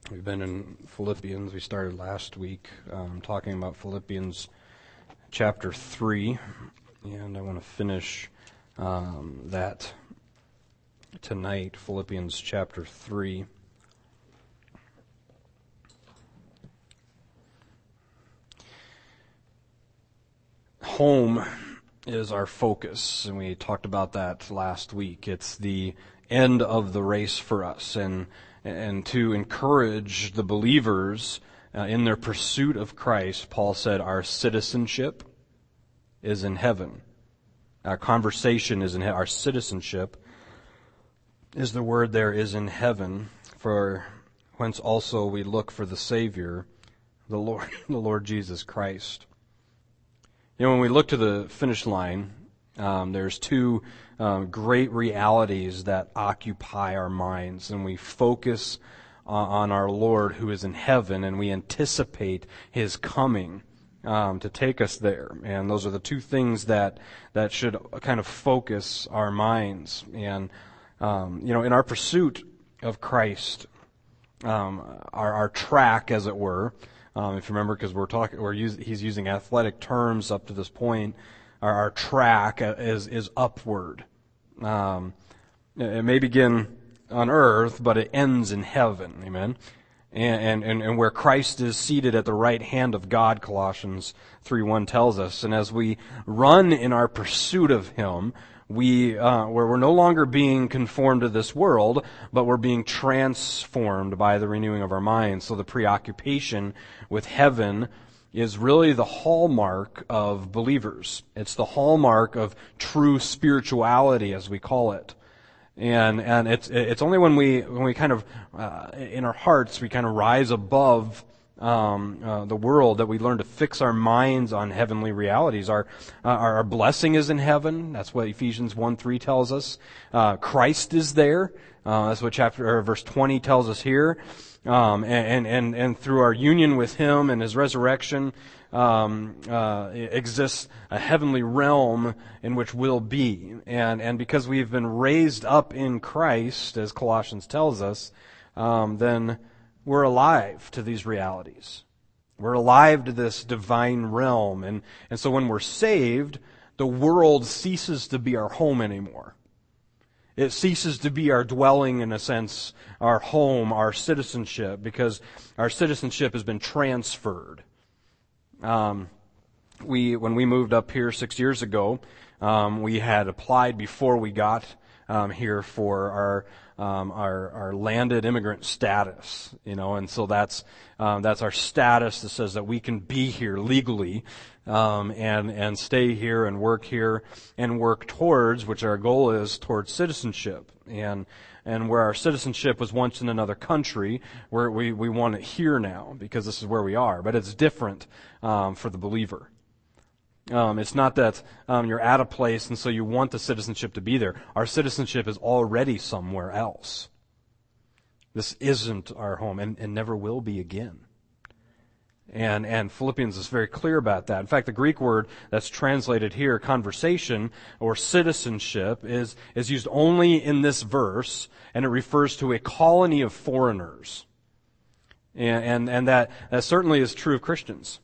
We've been in Philippians. We started last week talking about Philippians chapter 3, and I want to finish that tonight, Philippians chapter 3. Home is our focus, and we talked about that last week. It's the end of the race for us, and to encourage the believers in their pursuit of Christ. Paul said our citizenship is in heaven. Our conversation is in heaven. Our citizenship is the word there, is in heaven, for whence also we look for the Savior, the Lord Jesus Christ. You know, when we look to the finish line, there's two great realities that occupy our minds, and we focus on our Lord who is in heaven, and we anticipate His coming to take us there. And those are the two things that should kind of focus our minds. And in our pursuit of Christ, our track, as it were. If you remember, because he's using athletic terms up to this point. Our track is upward. It may begin on earth, but it ends in heaven. Amen. And where Christ is seated at the right hand of God, Colossians 3:1 tells us. And as we run in our pursuit of Him, we're no longer being conformed to this world, but we're being transformed by the renewing of our minds. So the preoccupation with heaven is really the hallmark of believers. It's the hallmark of true spirituality, as we call it. And it's only when we kind of in our hearts we kind of rise above the world that we learn to fix our minds on heavenly realities. Our blessing is in heaven. That's what Ephesians 1:3 tells us. Christ is there. That's what verse 20 tells us here. And through our union with Him and His resurrection, exists a heavenly realm in which we'll be. And because we've been raised up in Christ, as Colossians tells us, then we're alive to these realities. We're alive to this divine realm. And so when we're saved, the world ceases to be our home anymore. It ceases to be our dwelling, in a sense, our home, our citizenship, because our citizenship has been transferred. When we moved up here 6 years ago, we had applied before we got here for our landed immigrant status, and so that's our status that says that we can be here legally, and stay here and work towards, which our goal is towards citizenship. And where our citizenship was once in another country, where we want it here now, because this is where we are. But it's different for the believer. It's not that you're at a place and so you want the citizenship to be there. Our citizenship is already somewhere else. This isn't our home and never will be again. And Philippians is very clear about that. In fact, the Greek word that's translated here, conversation or citizenship, is used only in this verse, and it refers to a colony of foreigners. And that certainly is true of Christians.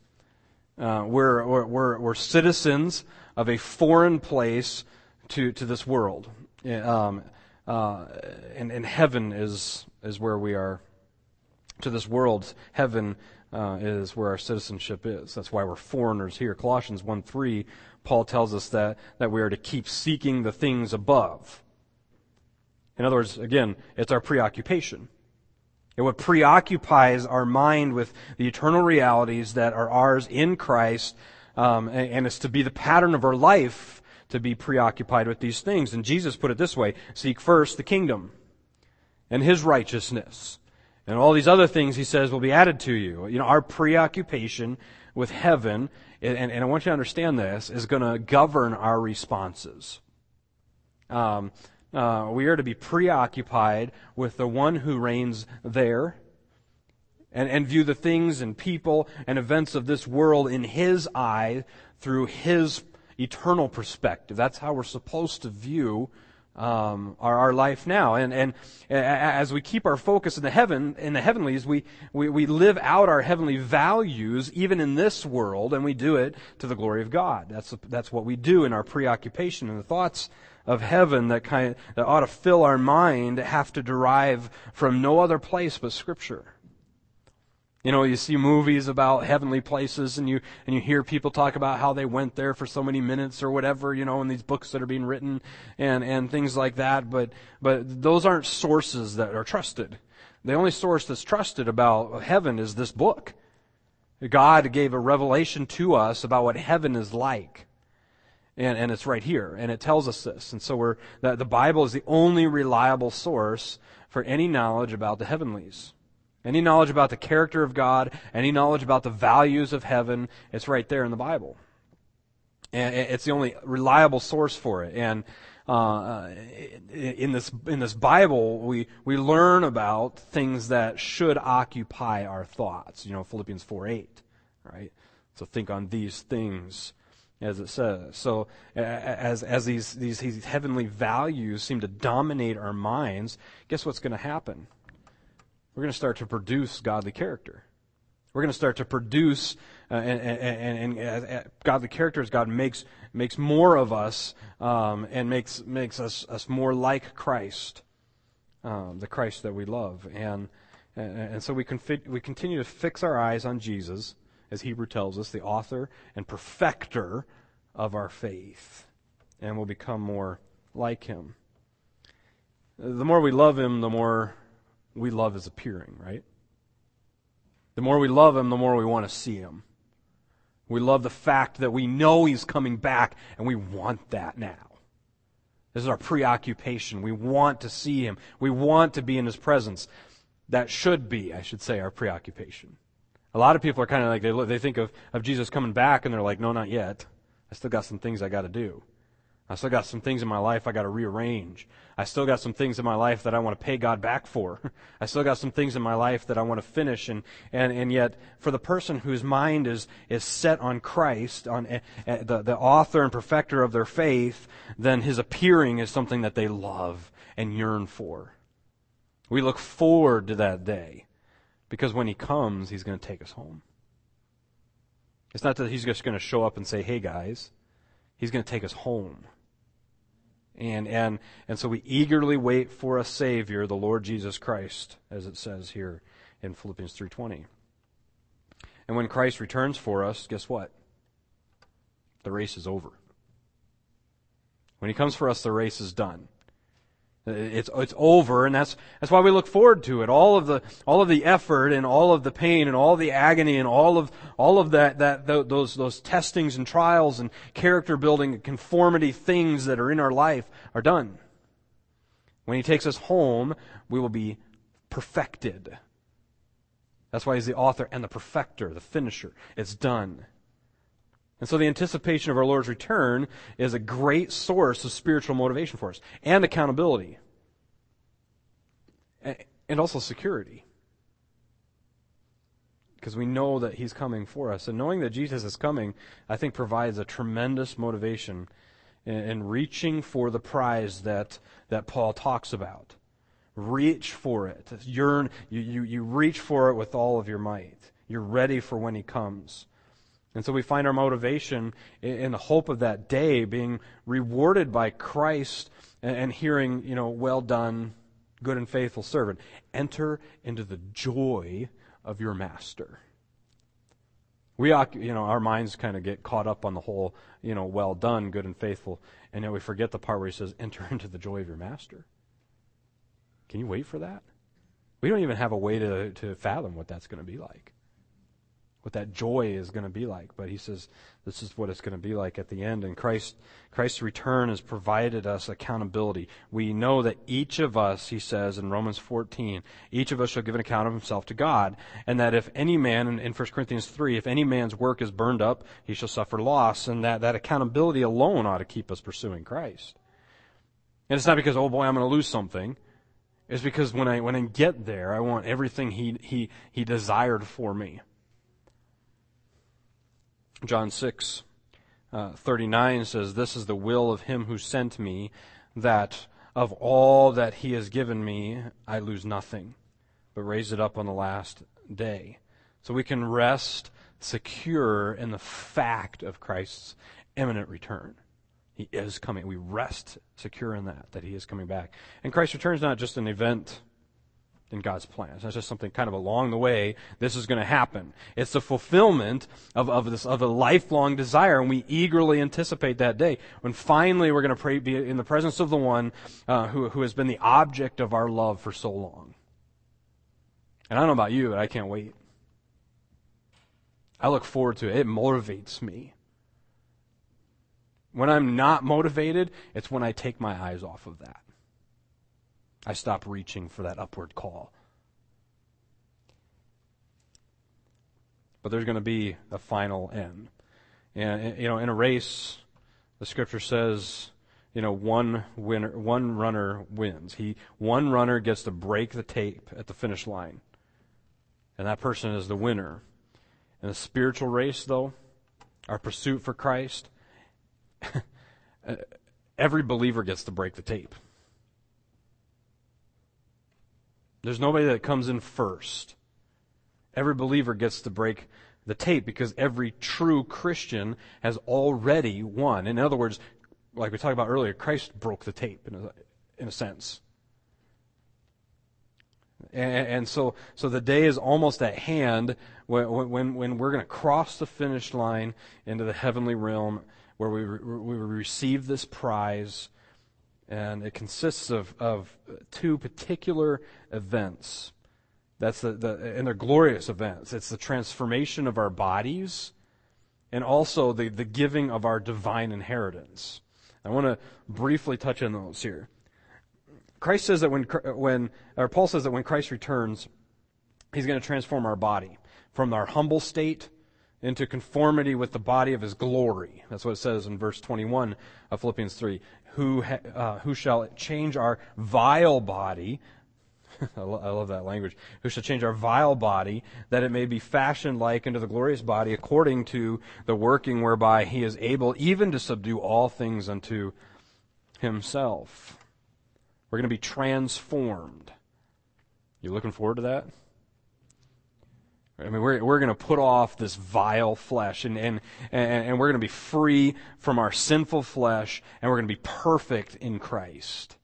We're citizens of a foreign place to this world. And heaven is where we are. To this world, heaven is where our citizenship is. That's why we're foreigners here. Colossians 1:3, Paul tells us that we are to keep seeking the things above. In other words, again, it's our preoccupation. And what preoccupies our mind with the eternal realities that are ours in Christ, and it's to be the pattern of our life to be preoccupied with these things. And Jesus put it this way: seek first the kingdom and His righteousness. And all these other things, He says, will be added to you. Our preoccupation with heaven, and I want you to understand this, is going to govern our responses. We are to be preoccupied with the one who reigns there, and view the things and people and events of this world in His eye through His eternal perspective. That's how we're supposed to view our life now. And as we keep our focus in the heavenlies, we live out our heavenly values even in this world, and we do it to the glory of God. That's what we do in our preoccupation, and the thoughts of heaven that ought to fill our mind have to derive from no other place but Scripture. You see movies about heavenly places, and you hear people talk about how they went there for so many minutes or whatever, in these books that are being written and things like that. But those aren't sources that are trusted. The only source that's trusted about heaven is this book. God gave a revelation to us about what heaven is like. And it's right here, and it tells us this. And so the Bible is the only reliable source for any knowledge about the heavenlies. Any knowledge about the character of God, any knowledge about the values of heaven, it's right there in the Bible. And it's the only reliable source for it. And in this Bible, we learn about things that should occupy our thoughts. Philippians 4:8, right? So think on these things, as it says. So as these heavenly values seem to dominate our minds, guess what's going to happen? We're going to start to produce godly character. We're going to start to produce and godly character as God makes more of us and makes us more like Christ, the Christ that we love. And so we continue to fix our eyes on Jesus, as Hebrew tells us, the author and perfecter of our faith, and we'll become more like Him. The more we love Him, the more we love His appearing, right? The more we love Him, the more we want to see Him. We love the fact that we know He's coming back, and we want that now. This is our preoccupation. We want to see Him. We want to be in His presence. That should be, I should say, our preoccupation. A lot of people are kind of like, they think of Jesus coming back, and they're like, no, not yet. I still got some things I got to do. I still got some things in my life I got to rearrange. I still got some things in my life that I want to pay God back for. I still got some things in my life that I want to finish. And yet, for the person whose mind is set on Christ, on the author and perfecter of their faith, then His appearing is something that they love and yearn for. We look forward to that day, because when He comes, He's going to take us home. It's not that He's just going to show up and say, hey guys. He's going to take us home. And so we eagerly wait for a Savior, the Lord Jesus Christ, as it says here in Philippians 3:20. And when Christ returns for us, guess what? The race is over. When He comes for us, the race is done. It's over, and that's why we look forward to it. All of the effort and all of the pain and all of the agony and all of those testings and trials and character building and conformity things that are in our life are done. When He takes us home, we will be perfected. That's why He's the author and the perfecter, the finisher. It's done. And so the anticipation of our Lord's return is a great source of spiritual motivation for us, and accountability, and also security. Because we know that He's coming for us. And knowing that Jesus is coming, I think, provides a tremendous motivation in reaching for the prize that Paul talks about. Reach for it. You reach for it with all of your might. You're ready for when He comes. And so we find our motivation in the hope of that day being rewarded by Christ and hearing, well done, good and faithful servant. Enter into the joy of your master. Our minds kind of get caught up on the whole, well done, good and faithful, and yet we forget the part where He says, enter into the joy of your master. Can you wait for that? We don't even have a way to fathom what that's going to be like. What that joy is going to be like. But He says this is what it's going to be like at the end. And Christ's return has provided us accountability. We know that each of us, He says in Romans 14, each of us shall give an account of himself to God. And that if any man, in 1 Corinthians 3, if any man's work is burned up, he shall suffer loss. And that accountability alone ought to keep us pursuing Christ. And it's not because, oh boy, I'm going to lose something. It's because when I get there, I want everything He desired for me. John 6:39 says, "This is the will of Him who sent me, that of all that he has given me, I lose nothing, but raise it up on the last day. So we can rest secure in the fact of Christ's imminent return. He is coming. We rest secure in that he is coming back. And Christ's return is not just an event in God's plans. That's just something kind of along the way. This is going to happen. It's the fulfillment of a lifelong desire, and we eagerly anticipate that day when finally we're going to be in the presence of the one who has been the object of our love for so long. And I don't know about you, but I can't wait. I look forward to it. It motivates me. When I'm not motivated, it's when I take my eyes off of that. I stop reaching for that upward call. But there's going to be a final end. And, in a race, the scripture says, one runner wins. One runner gets to break the tape at the finish line. And that person is the winner. In the spiritual race, though, our pursuit for Christ, every believer gets to break the tape. There's nobody that comes in first. Every believer gets to break the tape because every true Christian has already won. In other words, like we talked about earlier, Christ broke the tape in a sense. And so the day is almost at hand when we're going to cross the finish line into the heavenly realm where we receive this prize. And it consists of two particular events. And they're glorious events. It's the transformation of our bodies and also the giving of our divine inheritance. I want to briefly touch on those here. Christ says that Paul says that when Christ returns, he's going to transform our body from our humble state into conformity with the body of his glory. That's what it says in verse 21 of Philippians 3. Who shall change our vile body, I love that language, who shall change our vile body, that it may be fashioned like unto the glorious body, according to the working whereby he is able even to subdue all things unto himself. We're going to be transformed. You looking forward to that? I mean, we're going to put off this vile flesh, and we're going to be free from our sinful flesh, and we're going to be perfect in Christ.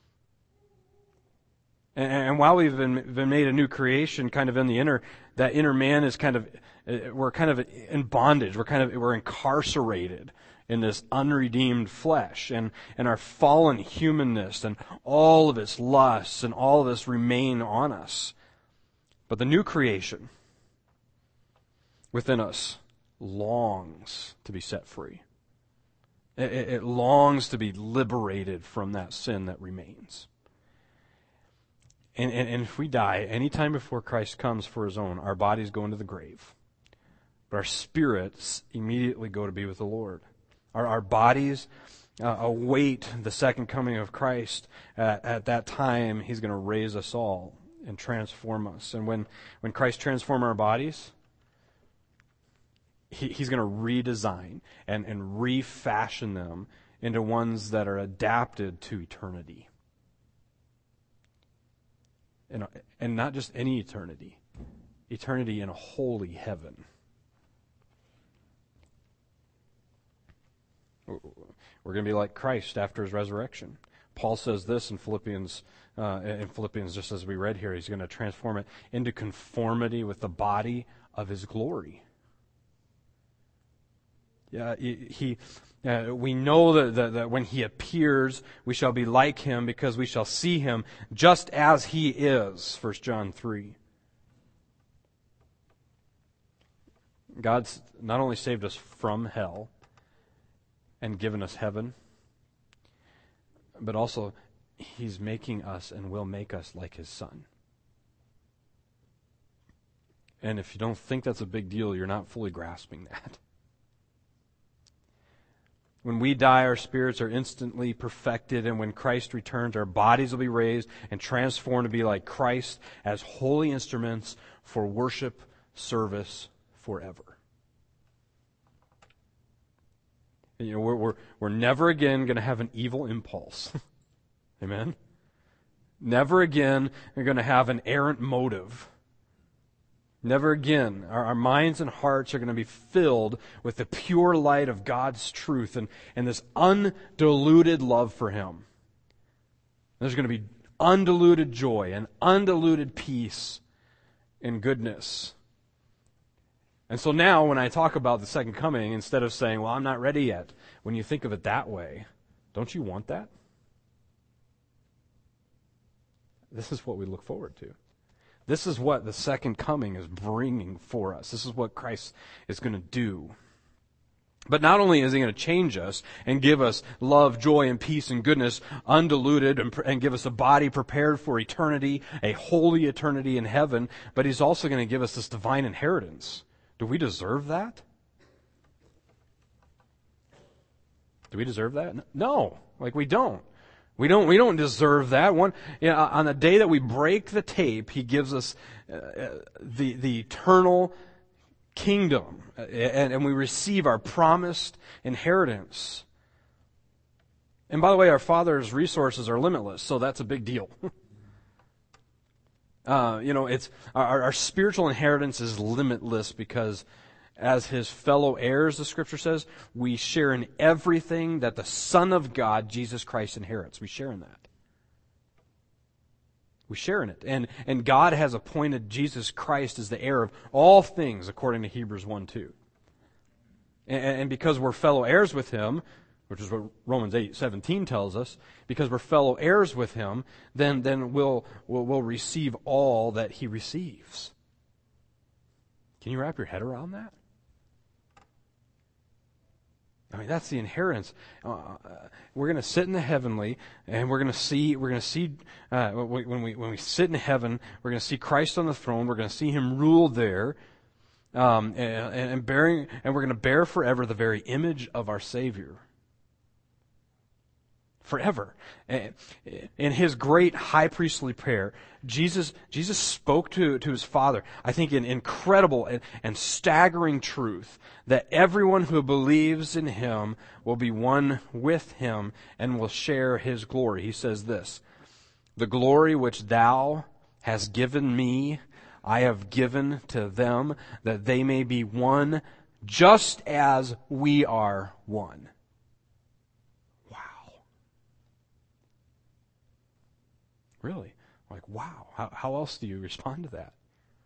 And while we've been made a new creation, kind of in that inner man is we're kind of in bondage. We're incarcerated in this unredeemed flesh, and our fallen humanness, and all of its lusts, and all of this remain on us. But the new creation within us longs to be set free. It longs to be liberated from that sin that remains. And if we die any time before Christ comes for his own, our bodies go into the grave. But our spirits immediately go to be with the Lord. Our bodies await the second coming of Christ. At that time, he's going to raise us all and transform us. And when Christ transforms our bodies, He's going to redesign and refashion them into ones that are adapted to eternity. And not just any eternity. Eternity in a holy heaven. We're going to be like Christ after his resurrection. Paul says this in Philippians, just as we read here, he's going to transform it into conformity with the body of his glory. We know that when he appears, we shall be like him because we shall see him just as he is, 1 John 3. God's not only saved us from hell and given us heaven, but also he's making us and will make us like his Son. And if you don't think that's a big deal, you're not fully grasping that. When we die, our spirits are instantly perfected, and when Christ returns, our bodies will be raised and transformed to be like Christ as holy instruments for worship, service forever. We're never again going to have an evil impulse. Amen? Never again are going to have an errant motive. Never again. Our minds and hearts are going to be filled with the pure light of God's truth and this undiluted love for Him. There's going to be undiluted joy and undiluted peace and goodness. And so now when I talk about the second coming, instead of saying, well, I'm not ready yet, when you think of it that way, don't you want that? This is what we look forward to. This is what the second coming is bringing for us. This is what Christ is going to do. But not only is He going to change us and give us love, joy, and peace and goodness undiluted and give us a body prepared for eternity, a holy eternity in heaven, but He's also going to give us this divine inheritance. Do we deserve that? Do we deserve that? No, we don't. We don't deserve that. On the day that we break the tape, He gives us the eternal kingdom, and we receive our promised inheritance. And by the way, our Father's resources are limitless, so that's a big deal. It's our spiritual inheritance is limitless because as His fellow heirs, the Scripture says, we share in everything that the Son of God, Jesus Christ, inherits. We share in that. We share in it. And God has appointed Jesus Christ as the heir of all things, according to Hebrews 1:2. And because we're fellow heirs with Him, which is what Romans 8:17 tells us, because we're fellow heirs with Him, then we'll receive all that He receives. Can you wrap your head around that? I mean, that's the inheritance. We're going to sit in the heavenly, and we're going to see when we sit in heaven, we're going to see Christ on the throne. We're going to see Him rule there, and we're going to bear forever the very image of our Savior. Forever. In His great high priestly prayer, Jesus spoke to His Father, I think, in incredible and staggering truth, that everyone who believes in Him will be one with Him and will share His glory. He says this, "The glory which Thou hast given me, I have given to them, that they may be one, just as we are one." Really? Wow. How else do you respond to that?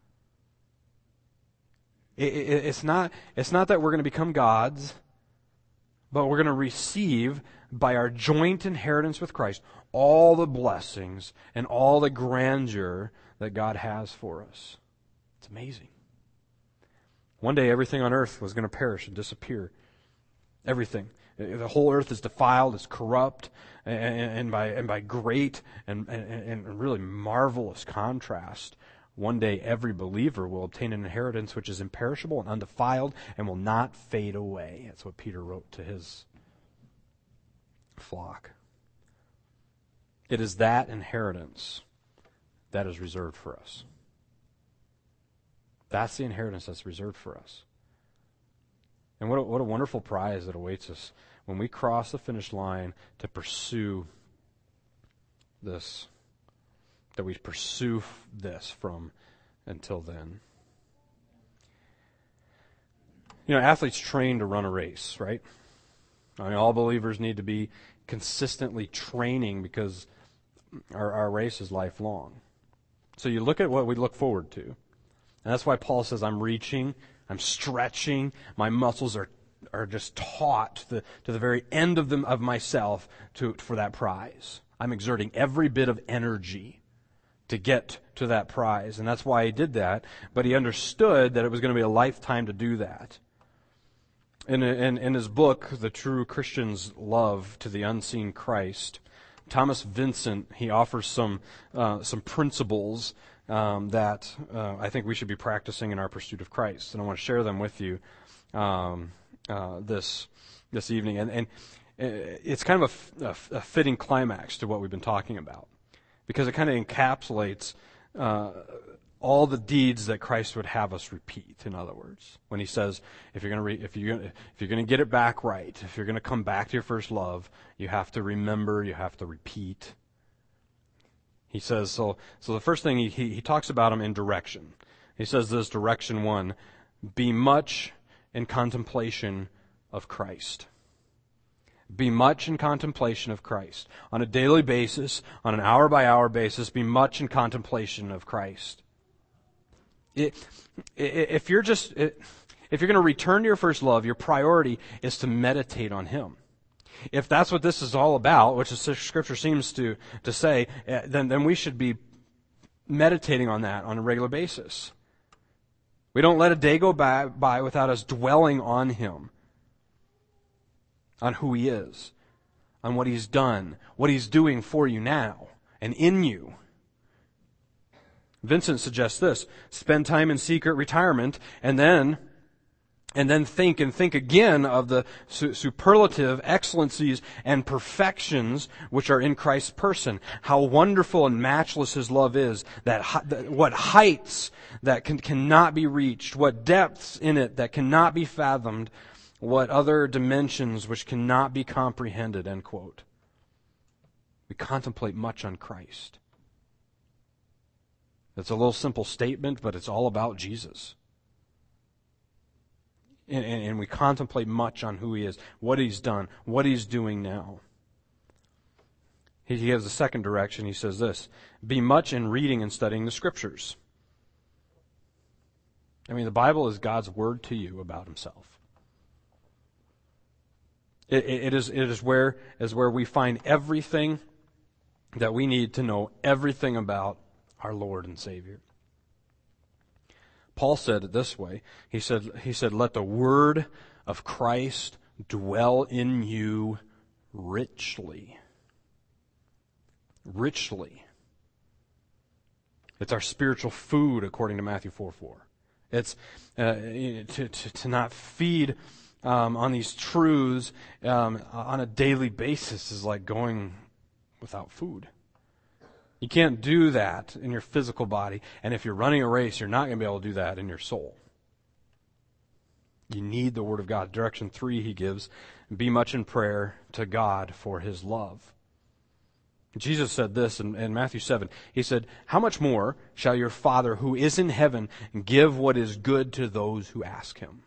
It's not that we're going to become gods, but we're going to receive, by our joint inheritance with Christ, all the blessings and all the grandeur that God has for us. It's amazing. One day everything on earth was going to perish and disappear. Everything. The whole earth is defiled, it's corrupt, and by great and really marvelous contrast, one day every believer will obtain an inheritance which is imperishable and undefiled and will not fade away. That's what Peter wrote to his flock. It is that inheritance that is reserved for us. That's the inheritance that's reserved for us. And what a wonderful prize that awaits us when we cross the finish line to pursue this, that we pursue this from until then. Athletes train to run a race, right? I mean, all believers need to be consistently training because our race is lifelong. So you look at what we look forward to. And that's why Paul says, I'm reaching, I'm stretching, my muscles are just taut to the very end of myself for that prize. I'm exerting every bit of energy to get to that prize. And that's why he did that. But he understood that it was going to be a lifetime to do that. In his book, The True Christian's Love to the Unseen Christ, Thomas Vincent, he offers some principles that I think we should be practicing in our pursuit of Christ. And I want to share them with you this evening. And it's kind of a fitting climax to what we've been talking about, because it kind of encapsulates all the deeds that Christ would have us repeat. In other words, when he says, if you're going to get it back right, if you're going to come back to your first love, you have to remember, you have to repeat, He says, so the first thing he talks about them in direction. He says this, direction 1, be much in contemplation of Christ. Be much in contemplation of Christ. On a daily basis, on an hour-by-hour basis, be much in contemplation of Christ. If you're going to return to your first love, your priority is to meditate on Him. If that's what this is all about, which the Scripture seems to say, then we should be meditating on that on a regular basis. We don't let a day go by without us dwelling on Him, on who He is, on what He's done, what He's doing for you now and in you. Vincent suggests this: spend time in secret retirement and then think again of the superlative excellencies and perfections which are in Christ's person. How wonderful and matchless His love is, what heights that cannot be reached, what depths in it that cannot be fathomed, what other dimensions which cannot be comprehended, end quote. We contemplate much on Christ. It's a little simple statement, but it's all about Jesus. And we contemplate much on who He is, what He's done, what He's doing now. He gives a second direction. He says this: be much in reading and studying the Scriptures. I mean, the Bible is God's word to you about Himself. It is where we find everything that we need to know everything about our Lord and Savior. Paul said it this way. He said, let the word of Christ dwell in you richly. Richly. It's our spiritual food, according to Matthew 4:4. It's to not feed on these truths on a daily basis is like going without food. You can't do that in your physical body, and if you're running a race, you're not going to be able to do that in your soul. You need the Word of God. Direction 3 he gives: be much in prayer to God for His love. Jesus said this in Matthew 7. He said, how much more shall your Father who is in heaven give what is good to those who ask Him?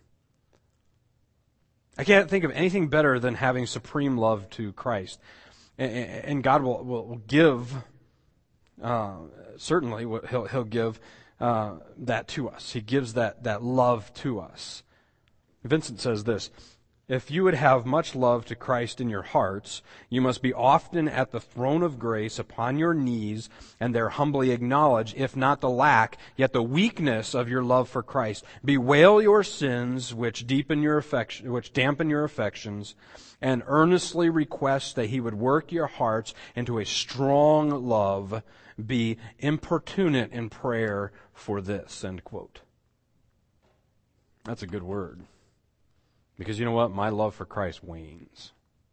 I can't think of anything better than having supreme love to Christ. And God will give, certainly He'll give that to us. He gives that love to us. Vincent says this: if you would have much love to Christ in your hearts, you must be often at the throne of grace upon your knees, and there humbly acknowledge, if not the lack, yet the weakness of your love for Christ. Bewail your sins which dampen your affections, and earnestly request that He would work your hearts into a strong love. Be importunate in prayer for this, end quote. That's a good word. Because you know what? My love for Christ wanes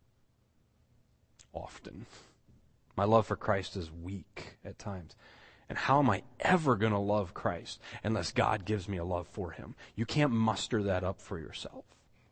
often. My love for Christ is weak at times. And how am I ever going to love Christ unless God gives me a love for Him? You can't muster that up for yourself.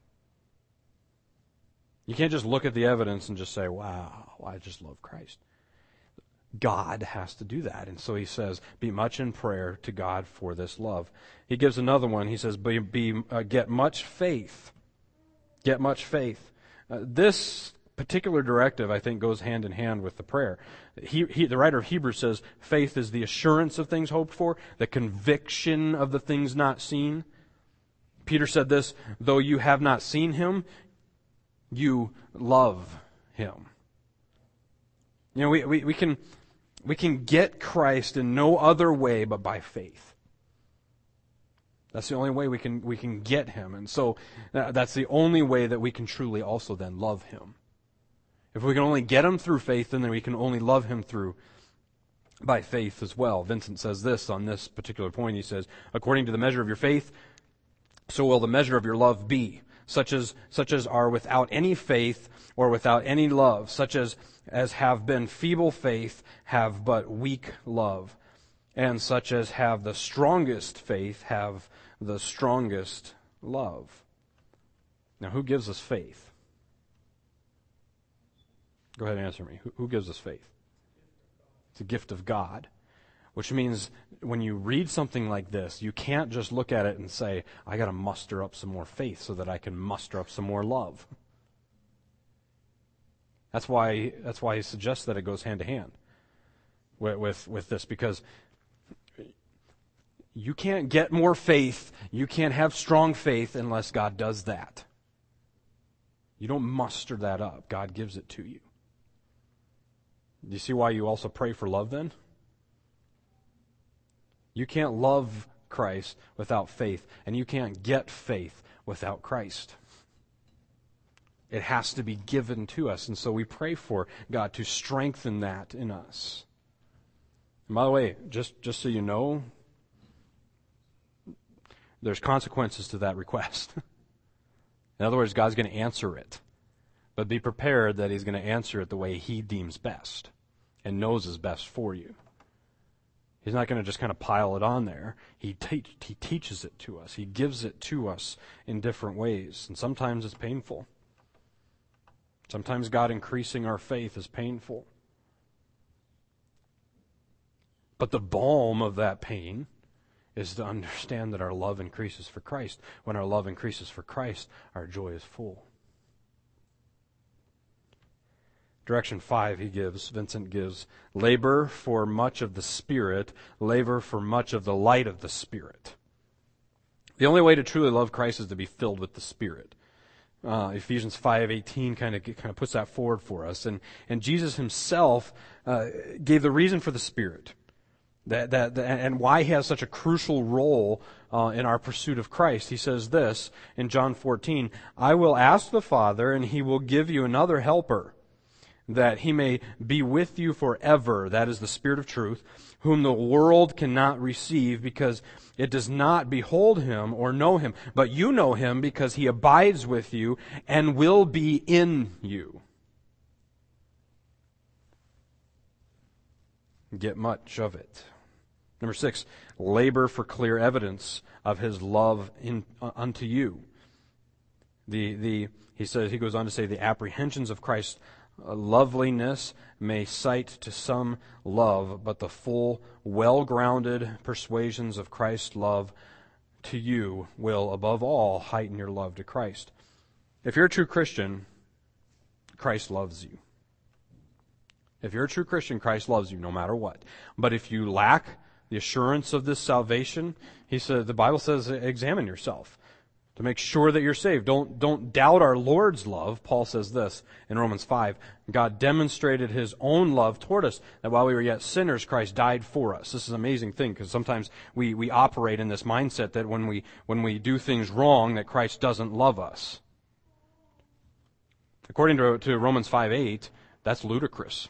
You can't just look at the evidence and just say, wow, I just love Christ. God has to do that. And so he says, be much in prayer to God for this love. He gives another one. He says, get much faith. Get much faith. This particular directive, I think, goes hand in hand with the prayer. The writer of Hebrews says, faith is the assurance of things hoped for, the conviction of the things not seen. Peter said this: though you have not seen Him, you love Him. You know, we can get Christ in no other way but by faith. That's the only way we can get Him. And so that's the only way that we can truly also then love Him. If we can only get Him through faith, then we can only love Him by faith as well. Vincent says this on this particular point. He says, according to the measure of your faith, so will the measure of your love be. Such as are without any faith or without any love, such as have been feeble faith, have but weak love. And such as have the strongest faith have the strongest love. Now, who gives us faith? Go ahead and answer me. Who gives us faith? It's a gift of God. Which means when you read something like this, you can't just look at it and say, I got to muster up some more faith so that I can muster up some more love. That's why he suggests that it goes hand to hand with this, because you can't get more faith, you can't have strong faith unless God does that. You don't muster that up. God gives it to you. Do you see why you also pray for love then? You can't love Christ without faith, and you can't get faith without Christ. It has to be given to us, and so we pray for God to strengthen that in us. And by the way, just so you know, there's consequences to that request. In other words, God's going to answer it, but be prepared that He's going to answer it the way He deems best and knows is best for you. He's not going to just kind of pile it on there. He teaches it to us. He gives it to us in different ways. And sometimes it's painful. Sometimes God increasing our faith is painful. But the balm of that pain is to understand that our love increases for Christ. When our love increases for Christ, our joy is full. Direction 5 Vincent gives, labor for much of the Spirit, labor for much of the light of the Spirit. The only way to truly love Christ is to be filled with the Spirit. Ephesians 5:18 kind of puts that forward for us. And Jesus Himself gave the reason for the Spirit. And why He has such a crucial role in our pursuit of Christ. He says this in John 14, I will ask the Father, and He will give you another helper, that He may be with you forever. That is the Spirit of truth, whom the world cannot receive because it does not behold Him or know Him. But you know Him because He abides with you and will be in you. Get much of it. Number 6, labor for clear evidence of His love unto you. He goes on to say, the apprehensions of Christ's loveliness may cite to some love, but the full, well-grounded persuasions of Christ's love to you will, above all, heighten your love to Christ. If you're a true Christian, Christ loves you. If you're a true Christian, Christ loves you no matter what. But if you lack the assurance of this salvation, the Bible says, examine yourself to make sure that you're saved. Don't doubt our Lord's love. Paul says this in Romans 5. God demonstrated His own love toward us, that while we were yet sinners, Christ died for us. This is an amazing thing, because sometimes we operate in this mindset that when we do things wrong, that Christ doesn't love us. According to Romans 5:8, that's ludicrous.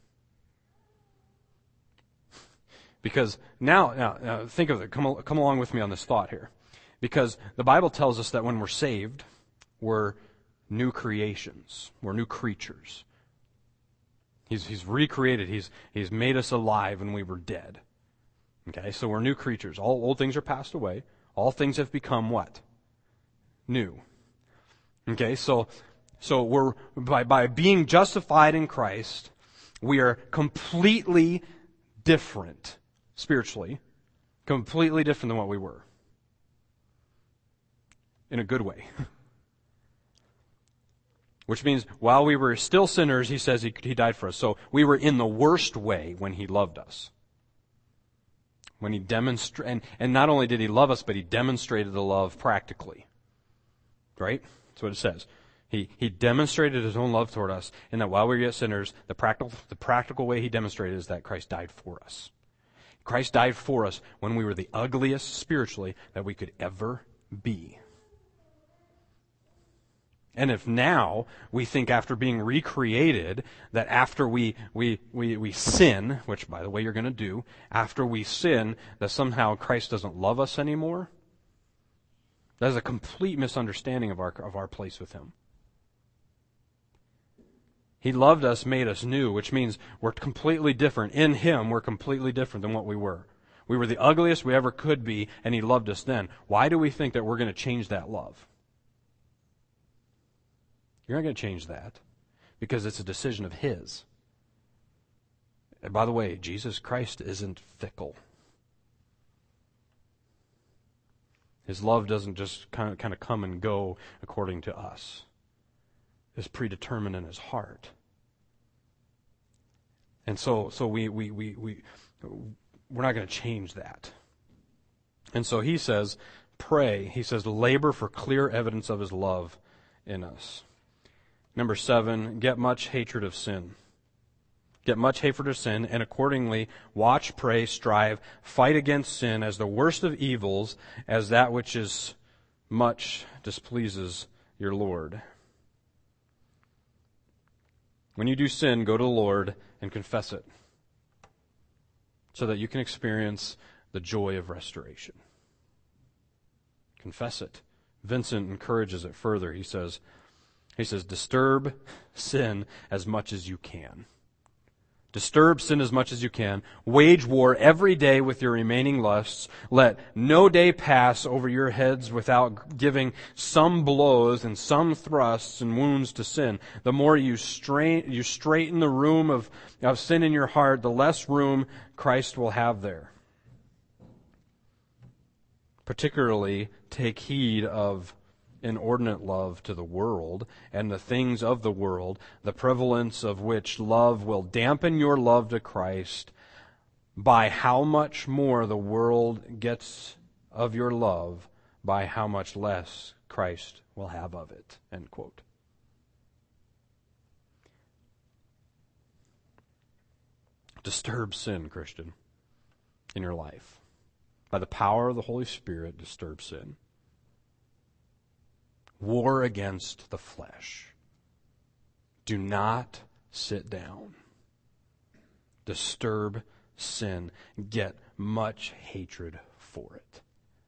Because now think of it. Come along with me on this thought here. Because the Bible tells us that when we're saved, we're new creations. We're new creatures. He's recreated. He's made us alive when we were dead. Okay, so we're new creatures. All old things are passed away. All things have become what? New. Okay, so we're by being justified in Christ, we are completely different spiritually, completely different than what we were. In a good way. Which means while we were still sinners, He says He died for us. So we were in the worst way when He loved us. When He demonstrated, and not only did He love us, but He demonstrated the love practically. Right? That's what it says. He demonstrated His own love toward us, and that while we were yet sinners, the practical way He demonstrated is that Christ died for us. Christ died for us when we were the ugliest spiritually that we could ever be. And if now we think after being recreated that after we sin, which by the way you're going to do, after we sin, that somehow Christ doesn't love us anymore, that is a complete misunderstanding of our place with Him. He loved us, made us new, which means we're completely different. In Him, we're completely different than what we were. We were the ugliest we ever could be, and He loved us then. Why do we think that we're going to change that love? You're not going to change that because it's a decision of His. And by the way, Jesus Christ isn't fickle. His love doesn't just kind of come and go according to us. It's predetermined in his heart. And so we're not going to change that. And so he says, pray. He says, labor for clear evidence of his love in us. Number 7, get much hatred of sin. Get much hatred of sin, and accordingly watch, pray, strive, fight against sin as the worst of evils, as that which is much displeases your Lord. When you do sin, go to the Lord and confess it, so that you can experience the joy of restoration. Confess it. Vincent encourages it further. He says, disturb sin as much as you can. Disturb sin as much as you can. Wage war every day with your remaining lusts. Let no day pass over your heads without giving some blows and some thrusts and wounds to sin. The more you straighten the room of sin in your heart, the less room Christ will have there. Particularly, take heed of inordinate love to the world and the things of the world, the prevalence of which love will dampen your love to Christ by how much more the world gets of your love, by how much less Christ will have of it. End quote. Disturb sin, Christian, in your life. By the power of the Holy Spirit, disturb sin. War against the flesh. Do not sit down. Disturb sin. Get much hatred for it.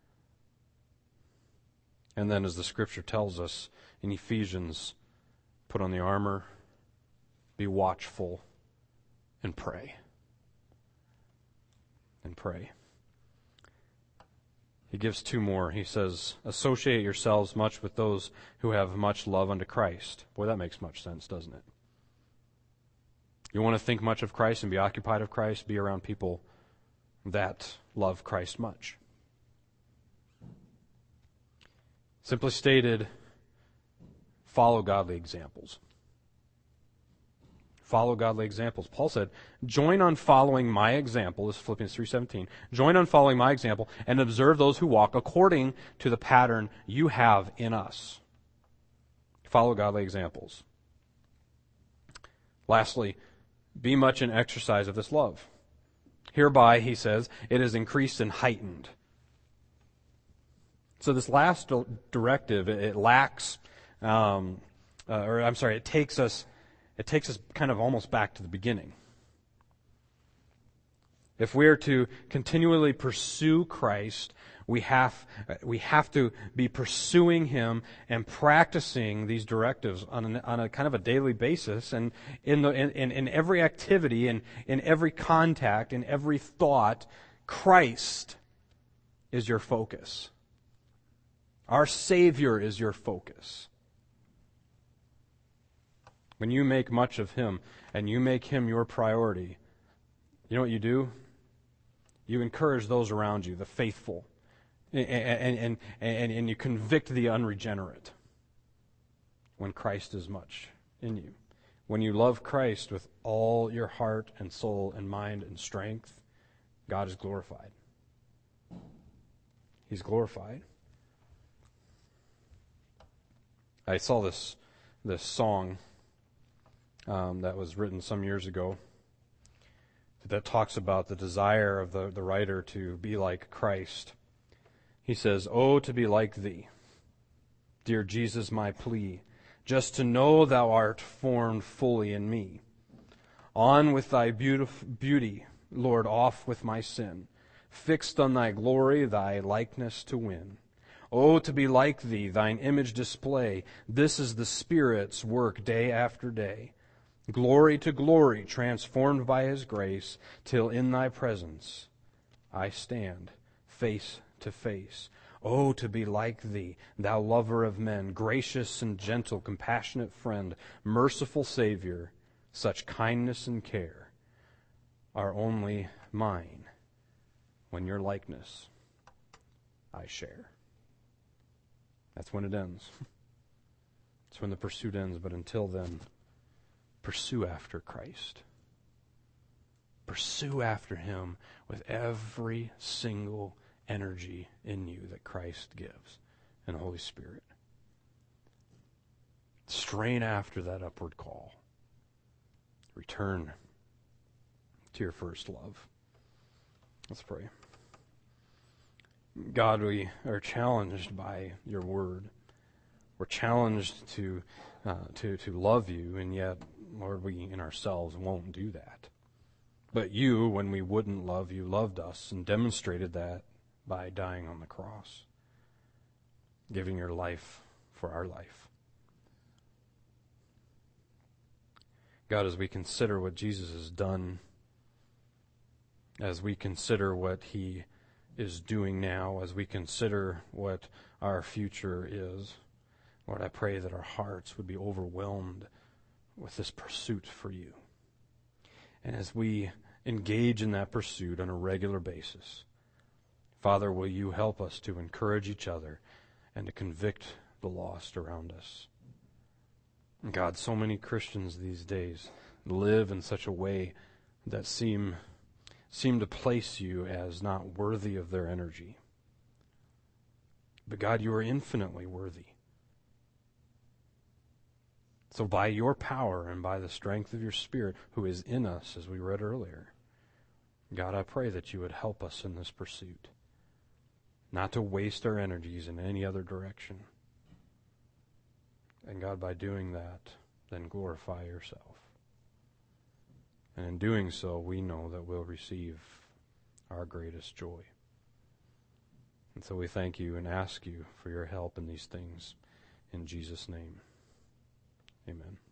And then, as the Scripture tells us in Ephesians, put on the armor, be watchful, and pray. And pray. He gives 2 more. He says, associate yourselves much with those who have much love unto Christ. Boy, that makes much sense, doesn't it? You want to think much of Christ and be occupied of Christ? Be around people that love Christ much. Simply stated, follow godly examples. Follow godly examples. Paul said, join on following my example, this is Philippians 3:17. Join on following my example and observe those who walk according to the pattern you have in us. Follow godly examples. Lastly, be much in exercise of this love. Hereby, he says, it is increased and heightened. So this last directive, it takes us kind of almost back to the beginning. If we are to continually pursue Christ, we have to be pursuing Him and practicing these directives on a kind of a daily basis, and in every activity, in every contact, in every thought, Christ is your focus. Our Savior is your focus. When you make much of Him and you make Him your priority, you know what you do? You encourage those around you, the faithful, and you convict the unregenerate when Christ is much in you. When you love Christ with all your heart and soul and mind and strength, God is glorified. He's glorified. I saw this song that was written some years ago that talks about the desire of the writer to be like Christ. He says, "Oh, to be like Thee, dear Jesus, my plea, just to know Thou art formed fully in me. On with Thy beauty, Lord, off with my sin, fixed on Thy glory, Thy likeness to win. Oh, to be like Thee, Thine image display, this is the Spirit's work day after day. Glory to glory, transformed by His grace, till in Thy presence I stand face to face. Oh, to be like Thee, Thou lover of men, gracious and gentle, compassionate friend, merciful Savior, such kindness and care are only mine when your likeness I share. That's when it ends. That's when the pursuit ends. But until then, pursue after Christ. Pursue after Him with every single energy in you that Christ gives and the Holy Spirit. Strain after that upward call. Return to your first love. Let's pray. God, we are challenged by your word. We're challenged to love you, and yet, Lord, we in ourselves won't do that. But you, when we wouldn't love you, loved us and demonstrated that by dying on the cross, giving your life for our life. God, as we consider what Jesus has done, as we consider what He is doing now, as we consider what our future is, Lord, I pray that our hearts would be overwhelmed with this pursuit for you. And as we engage in that pursuit on a regular basis, Father, will you help us to encourage each other and to convict the lost around us? God, so many Christians these days live in such a way that seem to place you as not worthy of their energy. But God, you are infinitely worthy. So by your power and by the strength of your Spirit who is in us, as we read earlier, God, I pray that you would help us in this pursuit, not to waste our energies in any other direction. And God, by doing that, then glorify yourself. And in doing so, we know that we'll receive our greatest joy. And so we thank you and ask you for your help in these things. In Jesus' name, amen.